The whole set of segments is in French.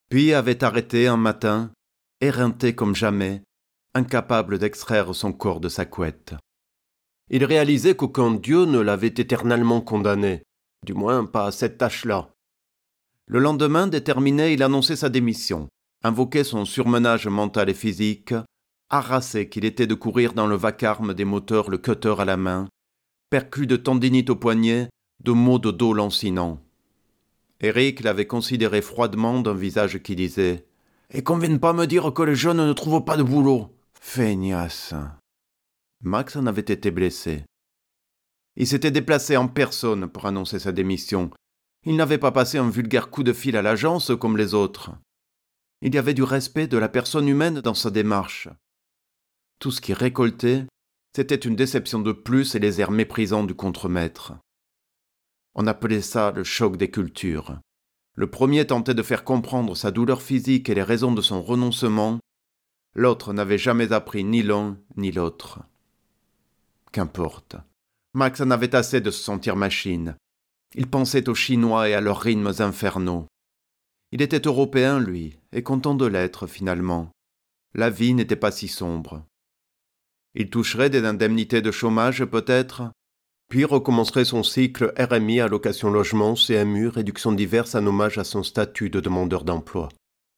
puis avait arrêté un matin, éreinté comme jamais, incapable d'extraire son corps de sa couette. Il réalisait qu'aucun dieu ne l'avait éternellement condamné, du moins pas à cette tâche-là. Le lendemain, déterminé, il annonçait sa démission, invoquait son surmenage mental et physique, harassé qu'il était de courir dans le vacarme des moteurs le cutter à la main, perclus de tendinite au poignet, de maux de dos lancinants. Eric l'avait considéré froidement d'un visage qui disait « Et qu'on vienne pas me dire que les jeunes ne trouvent pas de boulot. Feignasse !» Max en avait été blessé. Il s'était déplacé en personne pour annoncer sa démission. Il n'avait pas passé un vulgaire coup de fil à l'agence comme les autres. Il y avait du respect de la personne humaine dans sa démarche. Tout ce qui récoltait, c'était une déception de plus et les airs méprisants du contremaître. On appelait ça le choc des cultures. Le premier tentait de faire comprendre sa douleur physique et les raisons de son renoncement. L'autre n'avait jamais appris ni l'un ni l'autre. Qu'importe. Max en avait assez de se sentir machine. Il pensait aux Chinois et à leurs rythmes infernaux. Il était européen, lui, et content de l'être, finalement. La vie n'était pas si sombre. Il toucherait des indemnités de chômage, peut-être, puis recommencerait son cycle RMI, allocation logement, CMU, réduction diverses en hommage à son statut de demandeur d'emploi.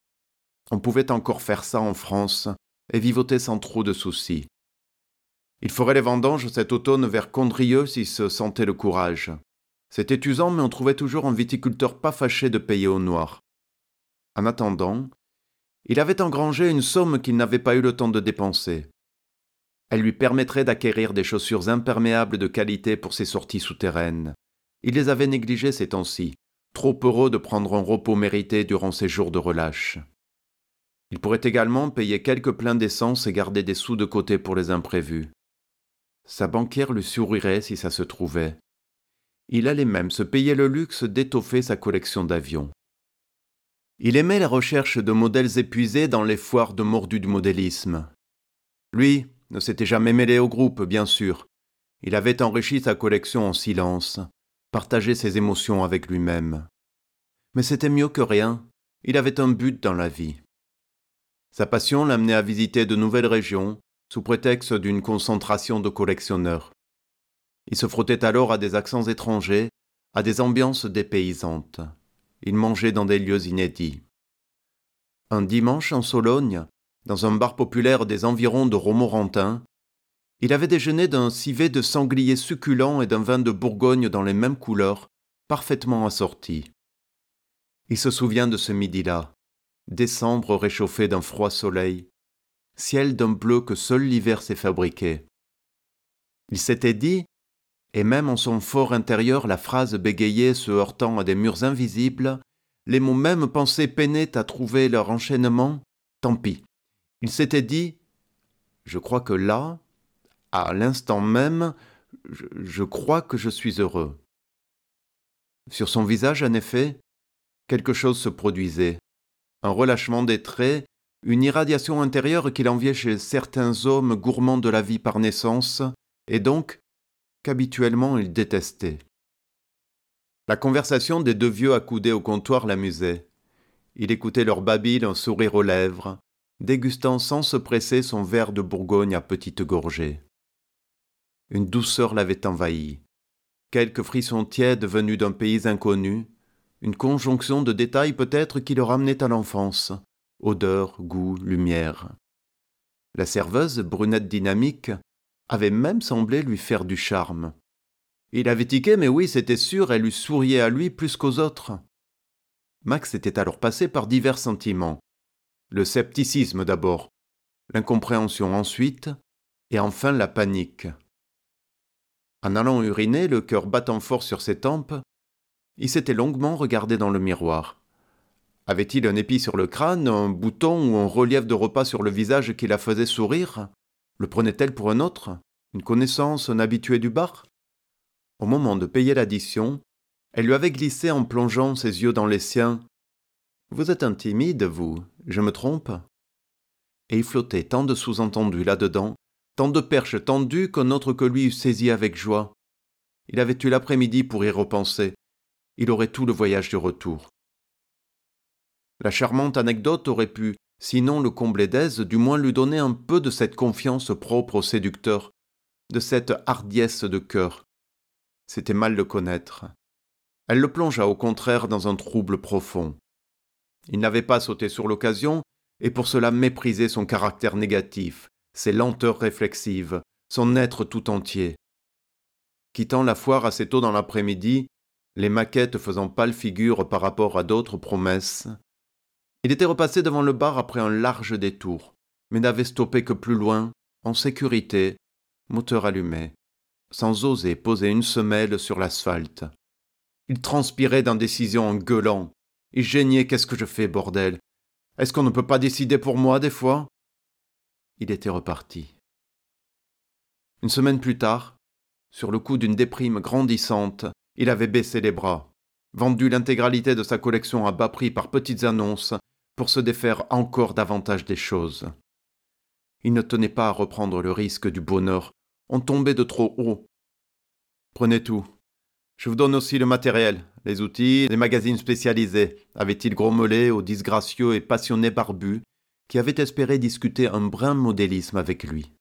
On pouvait encore faire ça en France et vivoter sans trop de soucis. Il ferait les vendanges cet automne vers Condrieu s'il se sentait le courage. C'était usant, mais on trouvait toujours un viticulteur pas fâché de payer au noir. En attendant, il avait engrangé une somme qu'il n'avait pas eu le temps de dépenser. Elle lui permettrait d'acquérir des chaussures imperméables de qualité pour ses sorties souterraines. Il les avait négligées ces temps-ci, trop heureux de prendre un repos mérité durant ses jours de relâche. Il pourrait également payer quelques pleins d'essence et garder des sous de côté pour les imprévus. Sa banquière lui sourirait si ça se trouvait. Il allait même se payer le luxe d'étoffer sa collection d'avions. Il aimait la recherche de modèles épuisés dans les foires de mordus du modélisme. Lui ne s'était jamais mêlé au groupe, bien sûr. Il avait enrichi sa collection en silence, partagé ses émotions avec lui-même. Mais c'était mieux que rien, il avait un but dans la vie. Sa passion l'amenait à visiter de nouvelles régions, sous prétexte d'une concentration de collectionneurs. Il se frottait alors à des accents étrangers, à des ambiances dépaysantes. Il mangeait dans des lieux inédits. Un dimanche en Sologne, dans un bar populaire des environs de Romorantin, il avait déjeuné d'un civet de sanglier succulent et d'un vin de Bourgogne dans les mêmes couleurs, parfaitement assortis. Il se souvient de ce midi-là, décembre réchauffé d'un froid soleil, ciel d'un bleu que seul l'hiver sait fabriquer. Il s'était dit, et même en son fort intérieur la phrase bégayait se heurtant à des murs invisibles, les mots même pensés peinaient à trouver leur enchaînement, tant pis. Il s'était dit, je crois que là, à l'instant même, je crois que je suis heureux. Sur son visage, en effet, quelque chose se produisait. Un relâchement des traits, une irradiation intérieure qu'il enviait chez certains hommes gourmands de la vie par naissance, et donc qu'habituellement il détestait. La conversation des deux vieux accoudés au comptoir l'amusait. Il écoutait leur babille, un sourire aux lèvres, dégustant sans se presser son verre de Bourgogne à petites gorgées. Une douceur l'avait envahi. Quelques frissons tièdes venus d'un pays inconnu, une conjonction de détails peut-être qui le ramenaient à l'enfance, odeur, goût, lumière. La serveuse, brunette dynamique, avait même semblé lui faire du charme. Il avait tiqué, mais oui, c'était sûr, elle lui souriait à lui plus qu'aux autres. Max était alors passé par divers sentiments. Le scepticisme d'abord, l'incompréhension ensuite, et enfin la panique. En allant uriner, le cœur battant fort sur ses tempes, il s'était longuement regardé dans le miroir. Avait-il un épi sur le crâne, un bouton ou un relief de repas sur le visage qui la faisait sourire? Le prenait-elle pour un autre? Une connaissance, un habitué du bar? Au moment de payer l'addition, elle lui avait glissé en plongeant ses yeux dans les siens. « Vous êtes un timide, vous, je me trompe ?» Et il flottait tant de sous-entendus là-dedans, tant de perches tendues qu'un autre que lui eût saisi avec joie. Il avait eu l'après-midi pour y repenser. Il aurait tout le voyage du retour. La charmante anecdote aurait pu, sinon le combler d'aise, du moins lui donner un peu de cette confiance propre au séducteur, de cette hardiesse de cœur. C'était mal le connaître. Elle le plongea au contraire dans un trouble profond. Il n'avait pas sauté sur l'occasion, et pour cela méprisé son caractère négatif, ses lenteurs réflexives, son être tout entier. Quittant la foire assez tôt dans l'après-midi, les maquettes faisant pâle figure par rapport à d'autres promesses, il était repassé devant le bar après un large détour, mais n'avait stoppé que plus loin, en sécurité, moteur allumé, sans oser poser une semelle sur l'asphalte. Il transpirait d'indécision en gueulant. Il geignait « Qu'est-ce que je fais, bordel? Est-ce qu'on ne peut pas décider pour moi, des fois ?» Il était reparti. Une semaine plus tard, sur le coup d'une déprime grandissante, il avait baissé les bras, vendu l'intégralité de sa collection à bas prix par petites annonces pour se défaire encore davantage des choses. Il ne tenait pas à reprendre le risque du bonheur, on tombait de trop haut. Prenez tout. Je vous donne aussi le matériel, les outils, les magazines spécialisés, avait-il grommelé au disgracieux et passionné barbu qui avait espéré discuter un brin modélisme avec lui.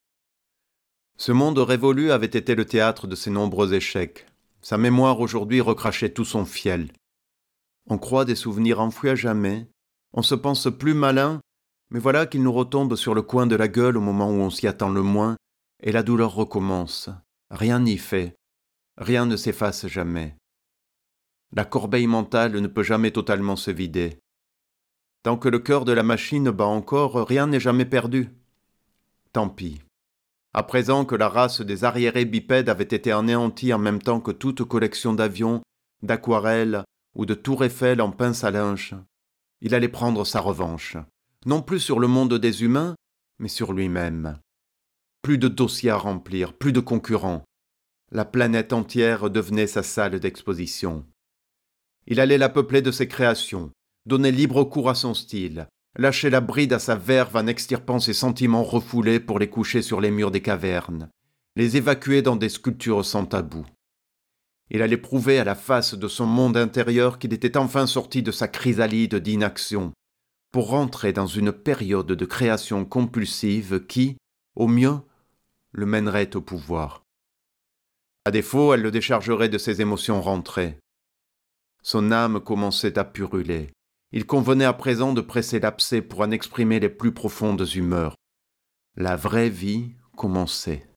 Ce monde révolu avait été le théâtre de ses nombreux échecs. Sa mémoire aujourd'hui recrachait tout son fiel. On croit des souvenirs enfouis à jamais, on se pense plus malin, mais voilà qu'ils nous retombent sur le coin de la gueule au moment où on s'y attend le moins, et la douleur recommence. Rien n'y fait. Rien ne s'efface jamais. La corbeille mentale ne peut jamais totalement se vider. Tant que le cœur de la machine bat encore, rien n'est jamais perdu. Tant pis. À présent que la race des arriérés bipèdes avait été anéantie en même temps que toute collection d'avions, d'aquarelles ou de tours Eiffel en pince à linge, il allait prendre sa revanche, non plus sur le monde des humains, mais sur lui-même. Plus de dossiers à remplir, plus de concurrents. La planète entière devenait sa salle d'exposition. Il allait la peupler de ses créations, donner libre cours à son style, lâcher la bride à sa verve en extirpant ses sentiments refoulés pour les coucher sur les murs des cavernes, les évacuer dans des sculptures sans tabou. Il allait prouver à la face de son monde intérieur qu'il était enfin sorti de sa chrysalide d'inaction, pour rentrer dans une période de création compulsive qui, au mieux, le mènerait au pouvoir. À défaut, elle le déchargerait de ses émotions rentrées. Son âme commençait à puruler. Il convenait à présent de presser l'abcès pour en exprimer les plus profondes humeurs. La vraie vie commençait.